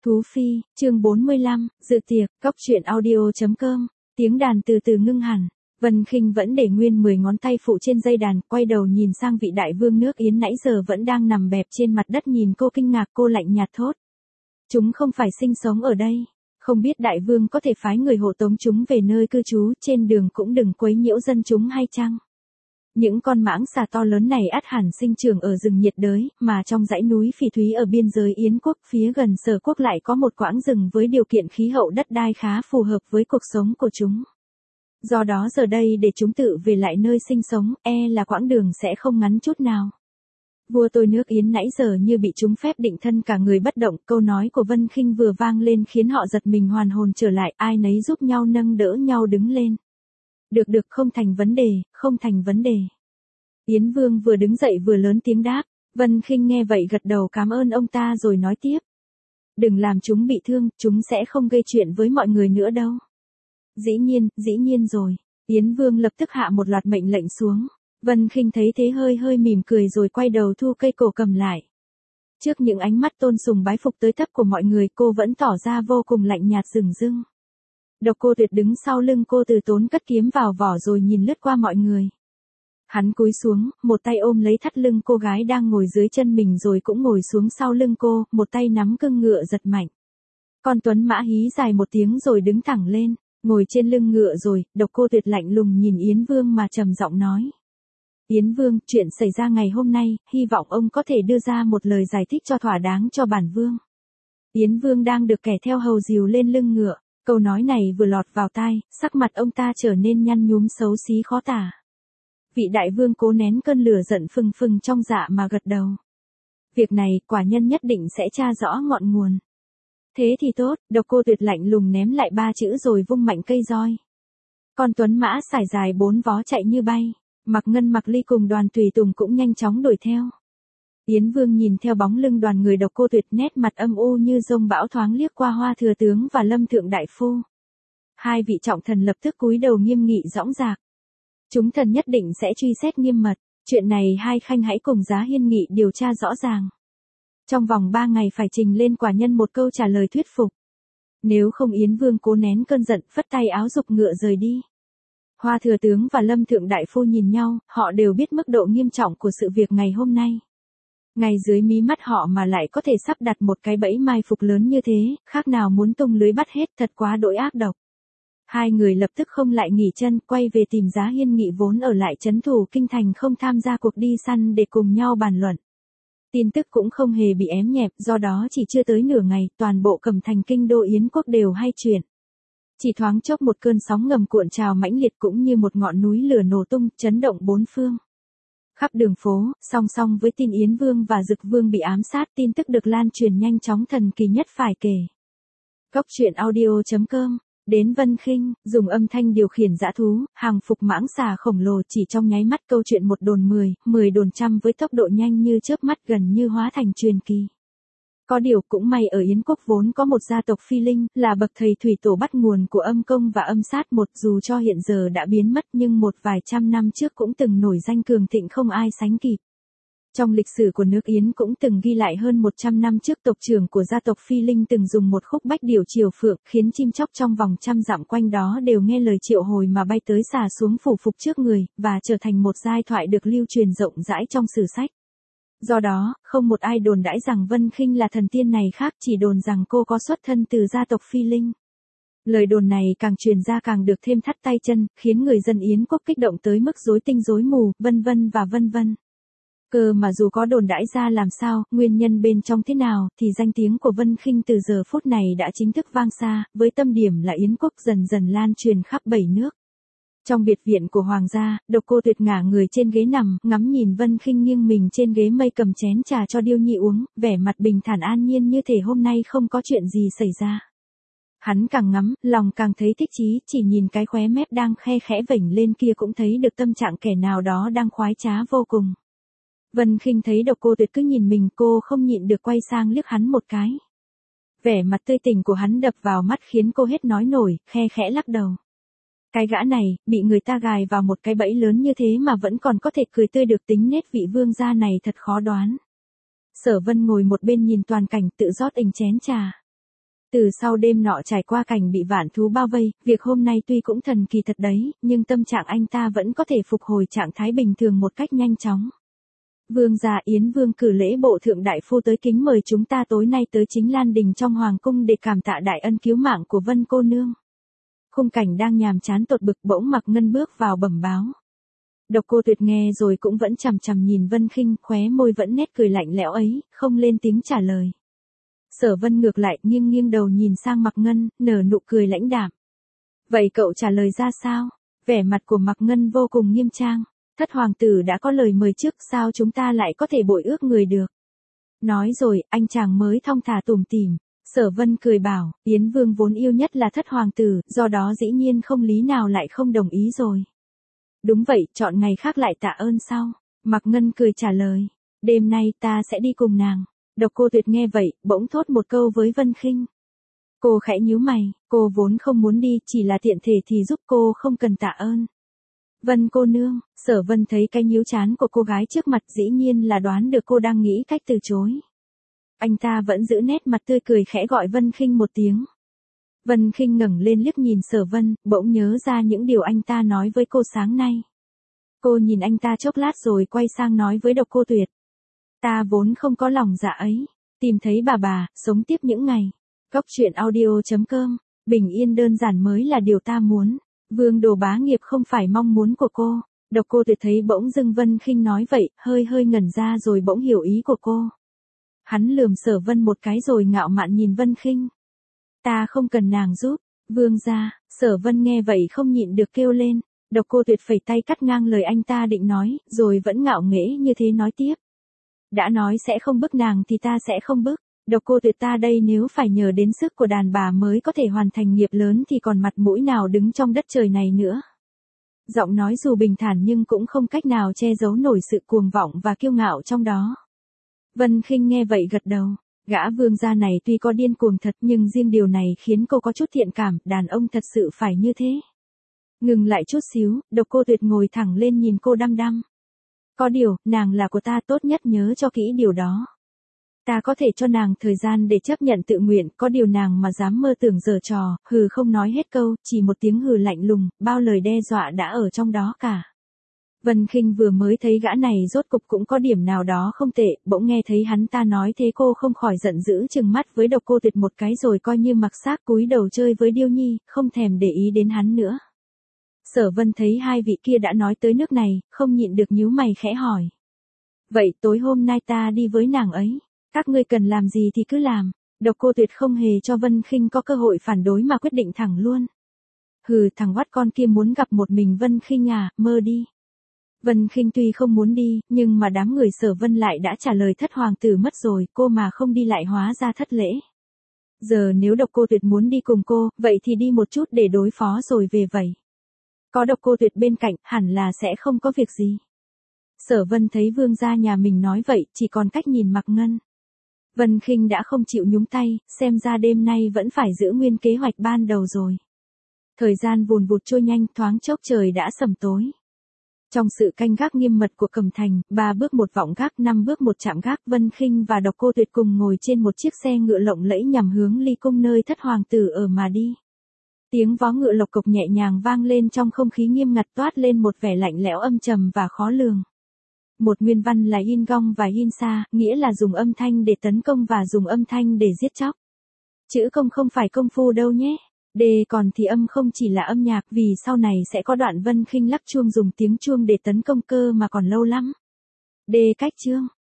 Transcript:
Thú Phi, chương 45, dự tiệc, cóc truyện audio.com, tiếng đàn từ từ ngưng hẳn. Vân Khinh vẫn để nguyên 10 ngón tay phụ trên dây đàn, quay đầu nhìn sang vị đại vương nước Yến nãy giờ vẫn đang nằm bẹp trên mặt đất nhìn cô kinh ngạc, cô lạnh nhạt thốt. Chúng không phải sinh sống ở đây, không biết đại vương có thể phái người hộ tống chúng về nơi cư trú, trên đường cũng đừng quấy nhiễu dân chúng hay chăng? Những con mãng xà to lớn này ắt hẳn sinh trưởng ở rừng nhiệt đới, mà trong dãy núi phỉ thúy ở biên giới Yến quốc phía gần Sở quốc lại có một quãng rừng với điều kiện khí hậu đất đai khá phù hợp với cuộc sống của chúng. Do đó giờ đây để chúng tự về lại nơi sinh sống, là quãng đường sẽ không ngắn chút nào. Vua tôi nước Yến nãy giờ như bị trúng phép định thân, cả người bất động, câu nói của Vân Khinh vừa vang lên khiến họ giật mình hoàn hồn trở lại, ai nấy giúp nhau nâng đỡ nhau đứng lên. Được, không thành vấn đề, không thành vấn đề. Yến Vương vừa đứng dậy vừa lớn tiếng đáp. Vân Khinh nghe vậy gật đầu cảm ơn ông ta rồi nói tiếp. Đừng làm chúng bị thương, chúng sẽ không gây chuyện với mọi người nữa đâu. Dĩ nhiên rồi. Yến Vương lập tức hạ một loạt mệnh lệnh xuống. Vân Khinh thấy thế hơi mỉm cười rồi quay đầu thu cây cổ cầm lại. Trước những ánh mắt tôn sùng bái phục tới thấp của mọi người, cô vẫn tỏ ra vô cùng lạnh nhạt dửng dưng. Độc Cô Tuyệt đứng sau lưng cô từ tốn cất kiếm vào vỏ rồi nhìn lướt qua mọi người. Hắn cúi xuống, một tay ôm lấy thắt lưng cô gái đang ngồi dưới chân mình rồi cũng ngồi xuống sau lưng cô, một tay nắm cương ngựa giật mạnh. Con tuấn mã hí dài một tiếng rồi đứng thẳng lên, ngồi trên lưng ngựa rồi, Độc Cô Tuyệt lạnh lùng nhìn Yến Vương mà trầm giọng nói. Yến Vương, chuyện xảy ra ngày hôm nay, hy vọng ông có thể đưa ra một lời giải thích cho thỏa đáng cho bản vương. Yến Vương đang được kẻ theo hầu dìu lên lưng ngựa. Câu nói này vừa lọt vào tai, sắc mặt ông ta trở nên nhăn nhúm xấu xí khó tả. Vị đại vương cố nén cơn lửa giận phừng trong dạ mà gật đầu. Việc này, quả nhân nhất định sẽ tra rõ ngọn nguồn. Thế thì tốt, Độc Cô Tuyệt lạnh lùng ném lại 3 chữ rồi vung mạnh cây roi. Con tuấn mã sải dài 4 vó chạy như bay, Mạc Ngân Mạc Ly cùng Đoàn tùy tùng cũng nhanh chóng đuổi theo. Yến Vương nhìn theo bóng lưng đoàn người Độc Cô Tuyệt, nét mặt âm u như dông bão, thoáng liếc qua Hoa thừa tướng và Lâm thượng đại phu. Hai vị trọng thần lập tức cúi đầu nghiêm nghị dõng dạc. Chúng thần nhất định sẽ truy xét nghiêm mật, chuyện này hai khanh hãy cùng Giá Hiên Nghị điều tra rõ ràng. Trong vòng 3 ngày phải trình lên quả nhân một câu trả lời thuyết phục. Nếu không Yến Vương cố nén cơn giận, phất tay áo giục ngựa rời đi. Hoa thừa tướng và Lâm thượng đại phu nhìn nhau, họ đều biết mức độ nghiêm trọng của sự việc ngày hôm nay. Ngay dưới mí mắt họ mà lại có thể sắp đặt một cái bẫy mai phục lớn như thế, khác nào muốn tung lưới bắt hết, thật quá đỗi ác độc. Hai người lập tức không lại nghỉ chân, quay về tìm Giá Hiên Nghị vốn ở lại trấn thủ kinh thành không tham gia cuộc đi săn để cùng nhau bàn luận. Tin tức cũng không hề bị ém nhẹm, do đó chỉ chưa tới nửa ngày, toàn bộ Cẩm Thành kinh đô Yến quốc đều hay chuyện. Chỉ thoáng chốc một cơn sóng ngầm cuộn trào mãnh liệt cũng như một ngọn núi lửa nổ tung, chấn động bốn phương. Khắp đường phố, song song với tin Yến Vương và Dực Vương bị ám sát, tin tức được lan truyền nhanh chóng thần kỳ nhất phải kể. Cóc truyện audio.com, đến Vân Khinh, dùng âm thanh điều khiển dã thú, hàng phục mãng xà khổng lồ, chỉ trong nháy mắt câu chuyện 1 đồn 10, 10 đồn trăm với tốc độ nhanh như chớp mắt, gần như hóa thành truyền kỳ. Có điều cũng may ở Yến quốc vốn có một gia tộc phi linh, là bậc thầy thủy tổ bắt nguồn của âm công và âm sát một, dù cho hiện giờ đã biến mất nhưng một vài trăm năm trước cũng từng nổi danh cường thịnh không ai sánh kịp. Trong lịch sử của nước Yến cũng từng ghi lại hơn 100 năm trước tộc trưởng của gia tộc phi linh từng dùng một khúc bách điểu triều phượng khiến chim chóc trong vòng trăm dặm quanh đó đều nghe lời triệu hồi mà bay tới xà xuống phủ phục trước người, và trở thành một giai thoại được lưu truyền rộng rãi trong sử sách. Do đó, không một ai đồn đãi rằng Vân Khinh là thần tiên này khác, chỉ đồn rằng cô có xuất thân từ gia tộc phi linh. Lời đồn này càng truyền ra càng được thêm thắt tay chân, khiến người dân Yến quốc kích động tới mức rối tinh rối mù, vân vân. Cơ mà dù có đồn đãi ra làm sao, nguyên nhân bên trong thế nào, thì danh tiếng của Vân Khinh từ giờ phút này đã chính thức vang xa, với tâm điểm là Yến quốc dần dần lan truyền khắp 7 nước. Trong biệt viện của hoàng gia, Độc Cô Tuyệt ngả người trên ghế nằm, ngắm nhìn Vân Khinh nghiêng mình trên ghế mây cầm chén trà cho Điêu Nhi uống, vẻ mặt bình thản an nhiên như thể hôm nay không có chuyện gì xảy ra. Hắn càng ngắm, lòng càng thấy thích chí, chỉ nhìn cái khóe mép đang khe khẽ vểnh lên kia cũng thấy được tâm trạng kẻ nào đó đang khoái trá vô cùng. Vân Khinh thấy Độc Cô Tuyệt cứ nhìn mình, cô không nhịn được quay sang liếc hắn một cái. Vẻ mặt tươi tỉnh của hắn đập vào mắt khiến cô hết nói nổi, khe khẽ lắc đầu. Cái gã này, bị người ta gài vào một cái bẫy lớn như thế mà vẫn còn có thể cười tươi được, tính nết vị vương gia này thật khó đoán. Sở Vân ngồi một bên nhìn toàn cảnh tự rót ình chén trà. Từ sau đêm nọ trải qua cảnh bị vạn thú bao vây, việc hôm nay tuy cũng thần kỳ thật đấy, nhưng tâm trạng anh ta vẫn có thể phục hồi trạng thái bình thường một cách nhanh chóng. Vương gia Yến Vương cử lễ bộ thượng đại phu tới kính mời chúng ta tối nay tới Chính Lan Đình trong Hoàng cung để cảm tạ đại ân cứu mạng của Vân cô nương. Khung cảnh đang nhàm chán tột bực bỗng Mạc Ngân bước vào bẩm báo. Độc Cô Tuyệt nghe rồi cũng vẫn chằm chằm nhìn Vân Khinh, khóe môi vẫn nét cười lạnh lẽo ấy, không lên tiếng trả lời. Sở Vân ngược lại nghiêng nghiêng đầu nhìn sang Mạc Ngân, nở nụ cười lãnh đạm. Vậy cậu trả lời ra sao? Vẻ mặt của Mạc Ngân vô cùng nghiêm trang. Thất hoàng tử đã có lời mời trước, sao chúng ta lại có thể bội ước người được? Nói rồi, anh chàng mới thong thả tủm tỉm. Sở Vân cười bảo, Yến Vương vốn yêu nhất là thất hoàng tử, do đó dĩ nhiên không lý nào lại không đồng ý rồi. Đúng vậy, chọn ngày khác lại tạ ơn sau. Mạc Ngân cười trả lời, đêm nay ta sẽ đi cùng nàng. Độc Cô Tuyệt nghe vậy, bỗng thốt một câu với Vân Khinh. Cô khẽ nhíu mày, cô vốn không muốn đi, chỉ là tiện thể thì giúp cô, không cần tạ ơn. Vân cô nương, Sở Vân thấy cái nhíu chán của cô gái trước mặt, dĩ nhiên là đoán được cô đang nghĩ cách từ chối. Anh ta vẫn giữ nét mặt tươi cười khẽ gọi Vân Khinh một tiếng. Vân Khinh ngẩng lên liếc nhìn Sở Vân, bỗng nhớ ra những điều anh ta nói với cô sáng nay. Cô nhìn anh ta chốc lát rồi quay sang nói với Độc Cô Tuyệt. Ta vốn không có lòng dạ ấy, tìm thấy bà, sống tiếp những ngày. Cóc truyện audio.com, bình yên đơn giản mới là điều ta muốn. Vương đồ bá nghiệp không phải mong muốn của cô. Độc Cô Tuyệt thấy bỗng dưng Vân Khinh nói vậy, hơi ngẩn ra rồi bỗng hiểu ý của cô. Hắn lườm Sở Vân một cái rồi ngạo mạn nhìn Vân Khinh. Ta không cần nàng giúp, vương gia. Sở Vân nghe vậy không nhịn được kêu lên. Độc Cô Tuyệt phẩy tay cắt ngang lời anh ta định nói, rồi vẫn ngạo nghễ như thế nói tiếp. Đã nói sẽ không bức nàng thì ta sẽ không bức. Độc Cô Tuyệt ta đây nếu phải nhờ đến sức của đàn bà mới có thể hoàn thành nghiệp lớn thì còn mặt mũi nào đứng trong đất trời này nữa. Giọng nói dù bình thản nhưng cũng không cách nào che giấu nổi sự cuồng vọng và kiêu ngạo trong đó. Vân Khinh nghe vậy gật đầu. Gã vương gia này tuy có điên cuồng thật nhưng riêng điều này khiến cô có chút thiện cảm, đàn ông thật sự phải như thế. Ngừng lại chút xíu, Độc Cô Tuyệt ngồi thẳng lên nhìn cô đăm đăm. Có điều, nàng là của ta, tốt nhất nhớ cho kỹ điều đó. Ta có thể cho nàng thời gian để chấp nhận tự nguyện, có điều nàng mà dám mơ tưởng giở trò, hừ không nói hết câu, chỉ một tiếng hừ lạnh lùng, bao lời đe dọa đã ở trong đó cả. Vân Khinh vừa mới thấy gã này rốt cục cũng có điểm nào đó không tệ, bỗng nghe thấy hắn ta nói thế cô không khỏi giận dữ trừng mắt với Độc Cô Tuyệt một cái rồi coi như mặc xác cúi đầu chơi với Điêu Nhi, không thèm để ý đến hắn nữa. Sở Vân thấy hai vị kia đã nói tới nước này, không nhịn được nhíu mày khẽ hỏi. Vậy tối hôm nay ta đi với nàng ấy, các ngươi cần làm gì thì cứ làm. Độc Cô Tuyệt không hề cho Vân Khinh có cơ hội phản đối mà quyết định thẳng luôn. Hừ, thằng oắt con kia muốn gặp một mình Vân Khinh à, mơ đi. Vân Khinh tuy không muốn đi, nhưng mà đám người Sở Vân lại đã trả lời thất hoàng tử mất rồi, cô mà không đi lại hóa ra thất lễ. Giờ nếu Độc Cô Tuyệt muốn đi cùng cô, vậy thì đi một chút để đối phó rồi về vậy. Có Độc Cô Tuyệt bên cạnh, hẳn là sẽ không có việc gì. Sở Vân thấy vương gia nhà mình nói vậy, chỉ còn cách nhìn Mạc Ngân. Vân Khinh đã không chịu nhúng tay, xem ra đêm nay vẫn phải giữ nguyên kế hoạch ban đầu rồi. Thời gian vùn vụt trôi nhanh, thoáng chốc trời đã sầm tối. Trong sự canh gác nghiêm mật của Cẩm Thành, 3 bước một vọng gác, 5 bước một chạm gác, Vân Khinh và Độc Cô Tuyệt cùng ngồi trên một chiếc xe ngựa lộng lẫy nhằm hướng Ly cung nơi thất hoàng tử ở mà đi. Tiếng vó ngựa lộc cộc nhẹ nhàng vang lên trong không khí nghiêm ngặt, toát lên một vẻ lạnh lẽo âm trầm và khó lường. Một nguyên văn là yin gong và yin sa, nghĩa là dùng âm thanh để tấn công và dùng âm thanh để giết chóc. Chữ công không phải công phu đâu nhé. Còn thì âm không chỉ là âm nhạc, vì sau này sẽ có đoạn Vân Khinh lắc chuông dùng tiếng chuông để tấn công cơ mà còn lâu lắm. Cách chương.